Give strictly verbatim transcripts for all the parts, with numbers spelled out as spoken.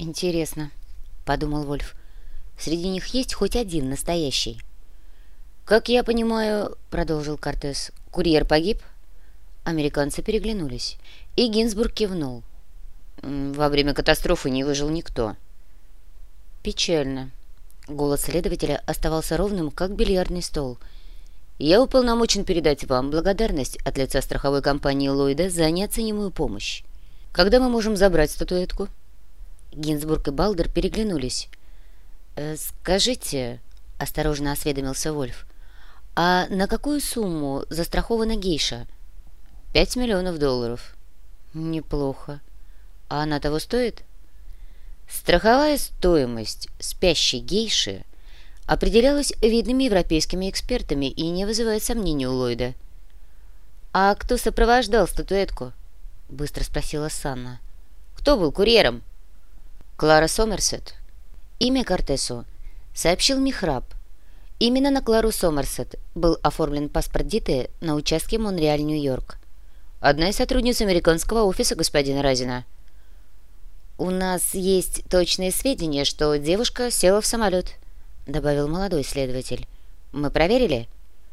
«Интересно», — подумал Вольф. «Среди них есть хоть один настоящий?» «Как я понимаю, — продолжил Кортес, — курьер погиб?» Американцы переглянулись, и Гинзбург кивнул. «Во время катастрофы не выжил никто». «Печально». Голос следователя оставался ровным, как бильярдный стол. «Я уполномочен передать вам благодарность от лица страховой компании Ллойда за неоценимую помощь. Когда мы можем забрать статуэтку?» Гинзбург и Балдер переглянулись. «Э, «Скажите, — осторожно осведомился Вольф, — а на какую сумму застрахована гейша?» «Пять миллионов долларов». «Неплохо. А она того стоит?» Страховая стоимость спящей гейши определялась видными европейскими экспертами и не вызывает сомнений у Ллойда. «А кто сопровождал статуэтку?» — быстро спросила Санна. «Кто был курьером?» «Клара Сомерсет». Имя Кортесу сообщил Михраб. Именно на Клару Сомерсет был оформлен паспорт Диты на участке Монреаль-Нью-Йорк. «Одна из сотрудниц американского офиса господина Разина». «У нас есть точные сведения, что девушка села в самолет», — добавил молодой следователь. «Мы проверили?»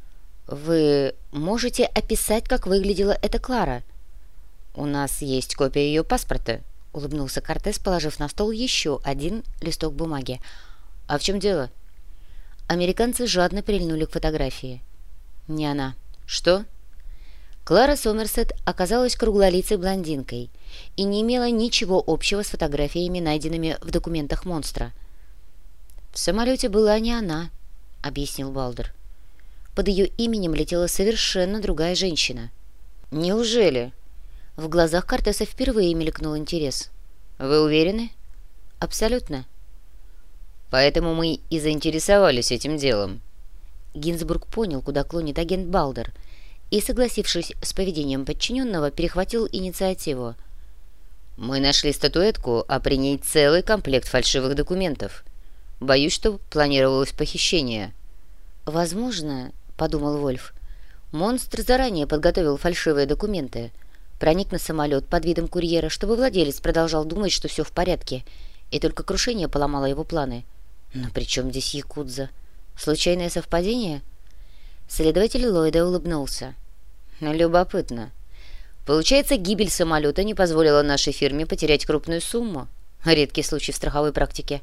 «Вы можете описать, как выглядела эта Клара?» «У нас есть копия ее паспорта», — улыбнулся Кортес, положив на стол еще один листок бумаги. «А в чем дело?» Американцы жадно прильнули к фотографии. «Не она». «Что?» Клара Сомерсет оказалась круглолицей блондинкой и не имела ничего общего с фотографиями, найденными в документах монстра. «В самолете была не она», — объяснил Балдер. «Под ее именем летела совершенно другая женщина». «Неужели?» В глазах Кортеса впервые мелькнул интерес. «Вы уверены?» «Абсолютно». «Поэтому мы и заинтересовались этим делом». Гинзбург понял, куда клонит агент Балдер, и, согласившись с поведением подчиненного, перехватил инициативу. «Мы нашли статуэтку, а при ней целый комплект фальшивых документов. Боюсь, что планировалось похищение». «Возможно, — подумал Вольф, — монстр заранее подготовил фальшивые документы, проник на самолет под видом курьера, чтобы владелец продолжал думать, что все в порядке, и только крушение поломало его планы. Но при чем здесь якудза? Случайное совпадение?» Следователь Ллойда улыбнулся. «Любопытно. Получается, гибель самолета не позволила нашей фирме потерять крупную сумму. Редкий случай в страховой практике».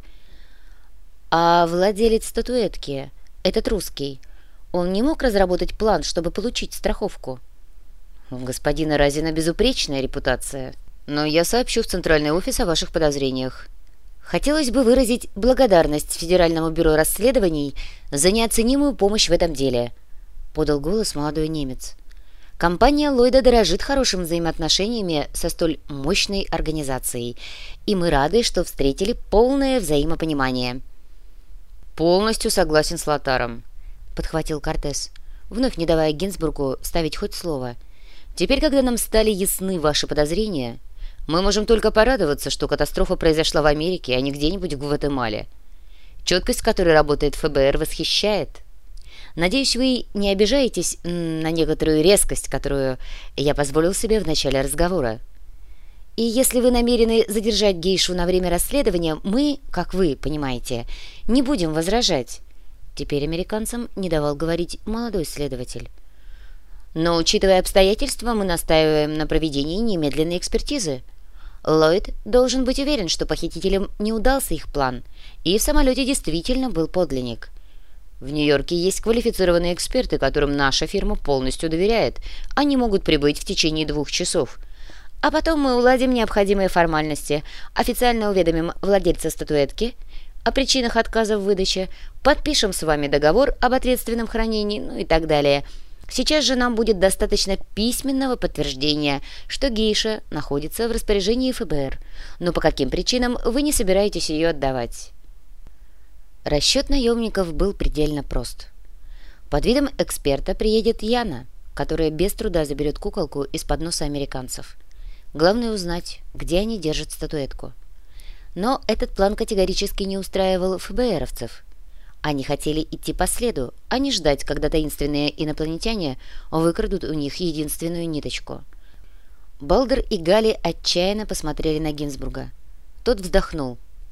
«А владелец статуэтки, этот русский, он не мог разработать план, чтобы получить страховку?» «У господина Разина безупречная репутация, но я сообщу в центральный офис о ваших подозрениях. Хотелось бы выразить благодарность Федеральному бюро расследований за неоценимую помощь в этом деле», — подал голос молодой немец. «Компания Ллойда дорожит хорошими взаимоотношениями со столь мощной организацией, и мы рады, что встретили полное взаимопонимание». «Полностью согласен с Лотаром», — подхватил Кортес, вновь не давая Гинзбургу ставить хоть слово. «Теперь, когда нам стали ясны ваши подозрения, мы можем только порадоваться, что катастрофа произошла в Америке, а не где-нибудь в Гватемале. Четкость, с которой работает ФБР, восхищает. Надеюсь, вы не обижаетесь на некоторую резкость, которую я позволил себе в начале разговора. И если вы намерены задержать гейшу на время расследования, мы, как вы понимаете, не будем возражать». Теперь американцам не давал говорить молодой следователь. «Но, учитывая обстоятельства, мы настаиваем на проведении немедленной экспертизы. Ллойд должен быть уверен, что похитителям не удался их план, и в самолете действительно был подлинник. В Нью-Йорке есть квалифицированные эксперты, которым наша фирма полностью доверяет. Они могут прибыть в течение двух часов. А потом мы уладим необходимые формальности, официально уведомим владельца статуэтки о причинах отказа в выдаче, подпишем с вами договор об ответственном хранении, ну и так далее. Сейчас же нам будет достаточно письменного подтверждения, что гейша находится в распоряжении ФБР, но по каким причинам вы не собираетесь ее отдавать». Расчет наемников был предельно прост. Под видом эксперта приедет Яна, которая без труда заберет куколку из-под носа американцев. Главное узнать, где они держат статуэтку. Но этот план категорически не устраивал ФБРовцев. Они хотели идти по следу, а не ждать, когда таинственные инопланетяне выкрадут у них единственную ниточку. Балдер и Галли отчаянно посмотрели на Гинзбурга. Тот вздохнул.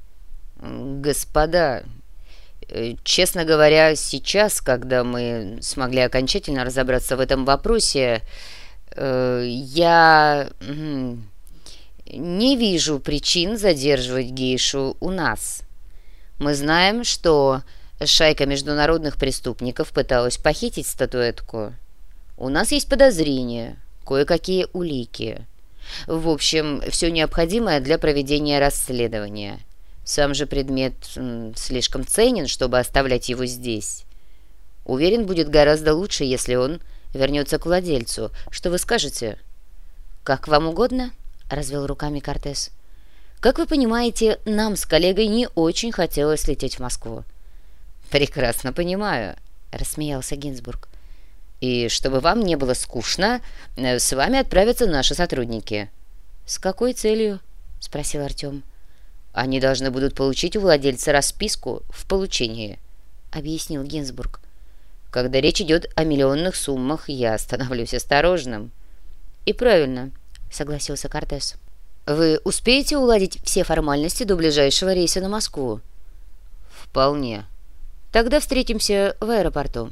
«Господа, э, честно говоря, сейчас, когда мы смогли окончательно разобраться в этом вопросе, э, я м, не вижу причин задерживать гейшу у нас. Мы знаем, что шайка международных преступников пыталась похитить статуэтку. У нас есть подозрения, кое-какие улики. В общем, все необходимое для проведения расследования. Сам же предмет м, слишком ценен, чтобы оставлять его здесь. Уверен, будет гораздо лучше, если он вернется к владельцу. Что вы скажете?» «Как вам угодно», — развел руками Кортес. «Как вы понимаете, нам с коллегой не очень хотелось лететь в Москву». «Прекрасно понимаю», — рассмеялся Гинзбург. «И чтобы вам не было скучно, э, с вами отправятся наши сотрудники». «С какой целью?» — спросил Артем. «Они должны будут получить у владельца расписку в получении», — объяснил Гинзбург. «Когда речь идет о миллионных суммах, я становлюсь осторожным». «И правильно», — согласился Кортес. «Вы успеете уладить все формальности до ближайшего рейса на Москву?» «Вполне. Тогда встретимся в аэропорту».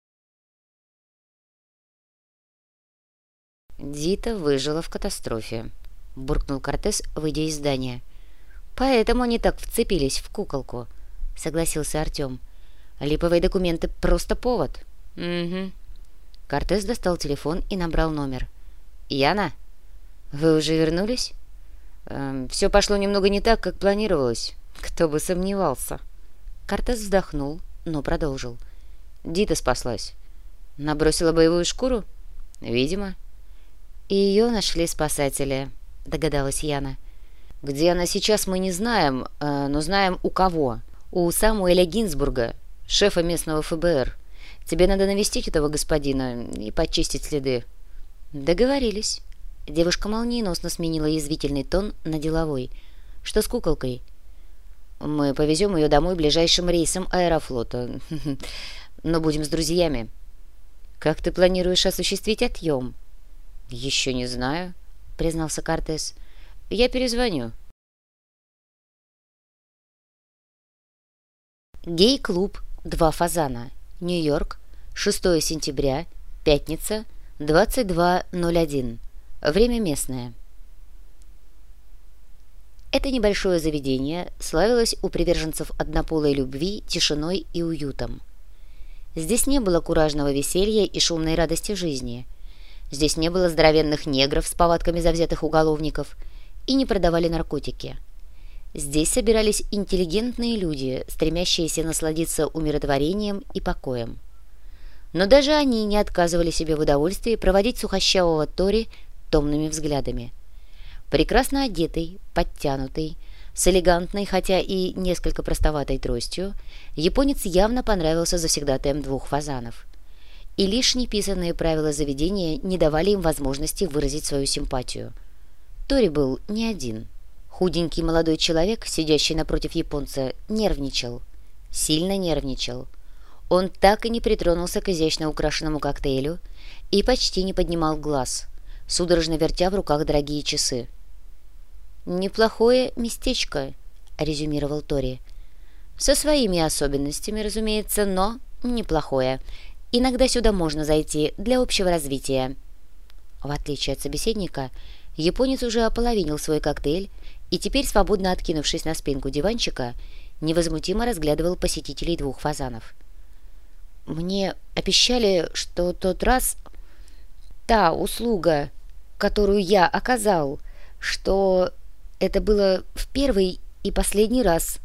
«Дита выжила в катастрофе», — буркнул Кортес, выйдя из здания. «Поэтому они так вцепились в куколку», — согласился Артем. «Липовые документы — просто повод». «Угу». Кортес достал телефон и набрал номер. «Яна, вы уже вернулись?» эм, «Все пошло немного не так, как планировалось. Кто бы сомневался». Кортес вздохнул, но продолжил. «Дита спаслась. Набросила боевую шкуру?» «Видимо». «И ее нашли спасатели», — догадалась Яна. «Где она сейчас, мы не знаем, э, но знаем у кого. У Самуэля Гинзбурга, шефа местного эф бэ эр. Тебе надо навестить этого господина и почистить следы». «Договорились». Девушка молниеносно сменила язвительный тон на деловой. «Что с куколкой?» «Мы повезем ее домой ближайшим рейсом Аэрофлота. Но будем с друзьями». «Как ты планируешь осуществить отъем?» «Еще не знаю», — признался Кортес. «Я перезвоню». Гей-клуб «Два фазана», Нью-Йорк, шестое сентября, пятница, двадцать два ноль один. Время местное. Это небольшое заведение славилось у приверженцев однополой любви тишиной и уютом. Здесь не было куражного веселья и шумной радости жизни. Здесь не было здоровенных негров с повадками завзятых уголовников и не продавали наркотики. Здесь собирались интеллигентные люди, стремящиеся насладиться умиротворением и покоем. Но даже они не отказывали себе в удовольствии проводить сухощавого Тори томными взглядами. Прекрасно одетый, подтянутый, с элегантной, хотя и несколько простоватой тростью, японец явно понравился завсегдатаям двух фазанов. И лишь неписанные правила заведения не давали им возможности выразить свою симпатию. Тори был не один. Худенький молодой человек, сидящий напротив японца, нервничал. Сильно нервничал. Он так и не притронулся к изящно украшенному коктейлю и почти не поднимал глаз, судорожно вертя в руках дорогие часы. «Неплохое местечко», — резюмировал Тори. «Со своими особенностями, разумеется, но неплохое. Иногда сюда можно зайти для общего развития». В отличие от собеседника, японец уже ополовинил свой коктейль и теперь, свободно откинувшись на спинку диванчика, невозмутимо разглядывал посетителей двух фазанов. «Мне обещали, что тот раз та услуга, которую я оказал, что это было в первый и последний раз».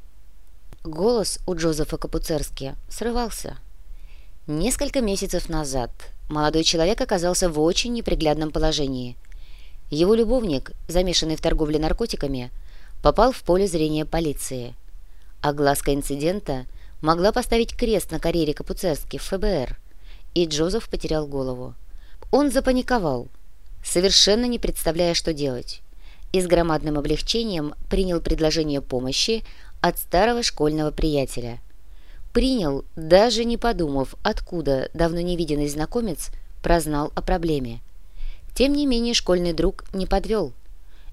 Голос у Джозефа Капуцерски срывался. Несколько месяцев назад молодой человек оказался в очень неприглядном положении. Его любовник, замешанный в торговле наркотиками, попал в поле зрения полиции. Огласка инцидента могла поставить крест на карьере Капуцерски в эф бэ эр, и Джозеф потерял голову. Он запаниковал, совершенно не представляя, что делать, и с громадным облегчением принял предложение помощи от старого школьного приятеля. Принял, даже не подумав, откуда давно невиденный знакомец прознал о проблеме. Тем не менее школьный друг не подвел.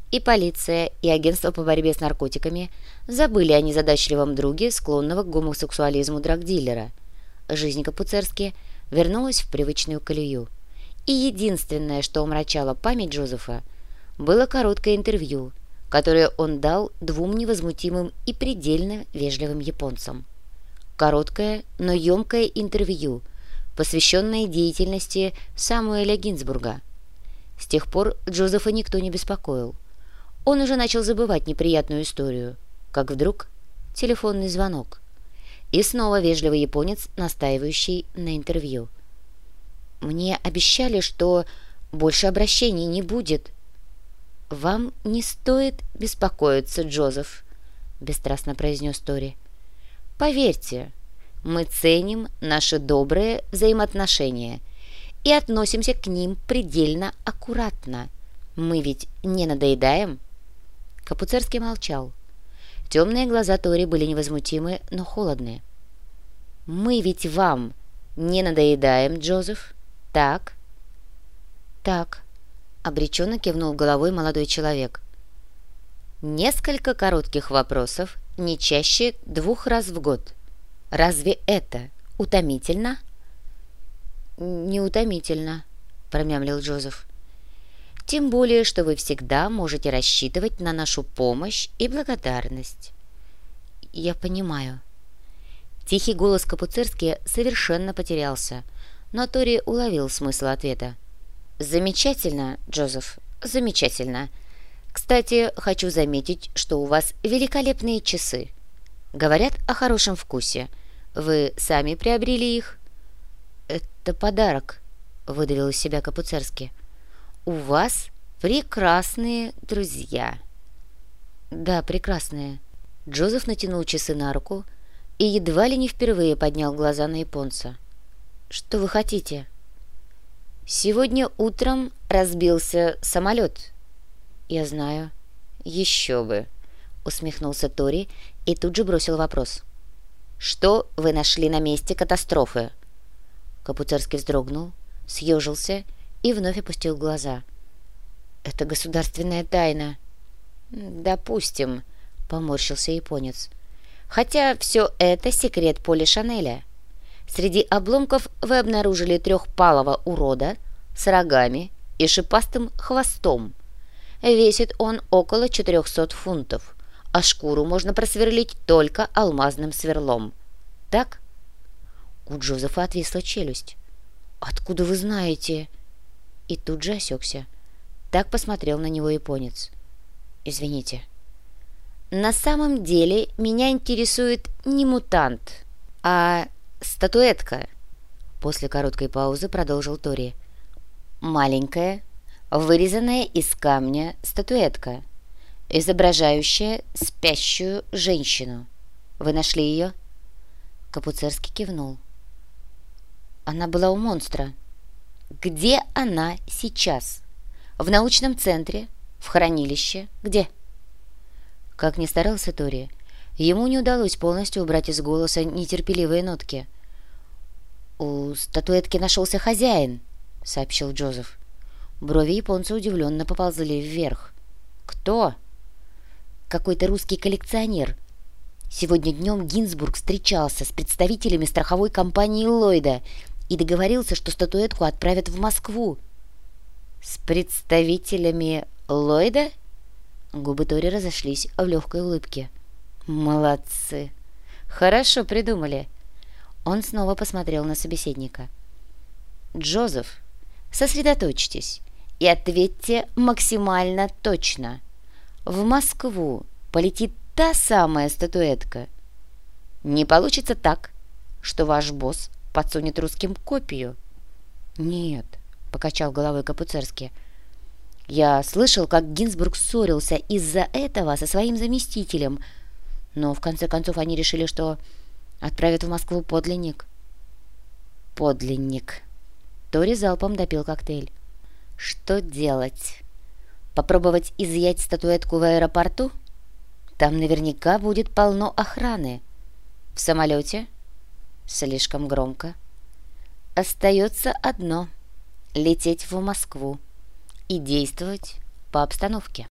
И полиция, и агентство по борьбе с наркотиками забыли о незадачливом друге, склонного к гомосексуализму драгдилера. Жизнь Капуцерски вернулась в привычную колею. И единственное, что омрачало память Джозефа, было короткое интервью, которое он дал двум невозмутимым и предельно вежливым японцам. Короткое, но емкое интервью, посвященное деятельности Самуэля Гинзбурга. С тех пор Джозефа никто не беспокоил. Он уже начал забывать неприятную историю, как вдруг телефонный звонок. И снова вежливый японец, настаивающий на интервью. «Мне обещали, что больше обращений не будет». «Вам не стоит беспокоиться, Джозеф», — бесстрастно произнес Тори. «Поверьте, мы ценим наши добрые взаимоотношения и относимся к ним предельно аккуратно. Мы ведь не надоедаем?» Капуцерский молчал. Темные глаза Тори были невозмутимы, но холодные. «Мы ведь вам не надоедаем, Джозеф, так?» «Так», — обреченно кивнул головой молодой человек. «Несколько коротких вопросов, не чаще двух раз в год. Разве это утомительно?» «Не утомительно», — промямлил Джозеф. «Тем более, что вы всегда можете рассчитывать на нашу помощь и благодарность». «Я понимаю». Тихий голос Капуцерски совершенно потерялся, но Тори уловил смысл ответа. «Замечательно, Джозеф, замечательно. Кстати, хочу заметить, что у вас великолепные часы. Говорят о хорошем вкусе. Вы сами приобрели их?» «Это подарок», — выдавил из себя Капуцерски. «У вас прекрасные друзья». «Да, прекрасные». Джозеф натянул часы на руку и едва ли не впервые поднял глаза на японца. «Что вы хотите?» «Сегодня утром разбился самолет». «Я знаю». «Еще бы», — усмехнулся Тори и тут же бросил вопрос. «Что вы нашли на месте катастрофы?» Капуцерский вздрогнул, съежился и вновь опустил глаза. «Это государственная тайна». «Допустим», — поморщился японец. «Хотя все это секрет Поля Шанеля. Среди обломков вы обнаружили трехпалого урода с рогами и шипастым хвостом. Весит он около четырехсот фунтов, а шкуру можно просверлить только алмазным сверлом. Так?» У Джозефа отвисла челюсть. «Откуда вы знаете?» И тут же осекся. Так посмотрел на него японец. «Извините». «На самом деле меня интересует не мутант, а статуэтка», — после короткой паузы продолжил Тори. «Маленькая, вырезанная из камня статуэтка, изображающая спящую женщину. Вы нашли ее?» Капуцерский кивнул. «Она была у монстра». «Где она сейчас? В научном центре? В хранилище? Где?» Как ни старался Тори, ему не удалось полностью убрать из голоса нетерпеливые нотки. «У статуэтки нашелся хозяин», — сообщил Джозеф. Брови японца удивленно поползли вверх. «Кто?» «Какой-то русский коллекционер. Сегодня днем Гинзбург встречался с представителями страховой компании Ллойда и договорился, что статуэтку отправят в Москву». «С представителями Ллойда?» Губы Тори разошлись в легкой улыбке. «Молодцы! Хорошо придумали!» Он снова посмотрел на собеседника. «Джозеф, сосредоточьтесь и ответьте максимально точно. В Москву полетит та самая статуэтка? Не получится так, что ваш босс подсунет русским копию?» «Нет», — покачал головой Капуцерский. «Я слышал, как Гинзбург ссорился из-за этого со своим заместителем, но в конце концов они решили, что отправят в Москву подлинник». «Подлинник». Тори залпом допил коктейль. «Что делать? Попробовать изъять статуэтку в аэропорту? Там наверняка будет полно охраны. В самолете? Слишком громко. Остается одно — лететь в Москву и действовать по обстановке».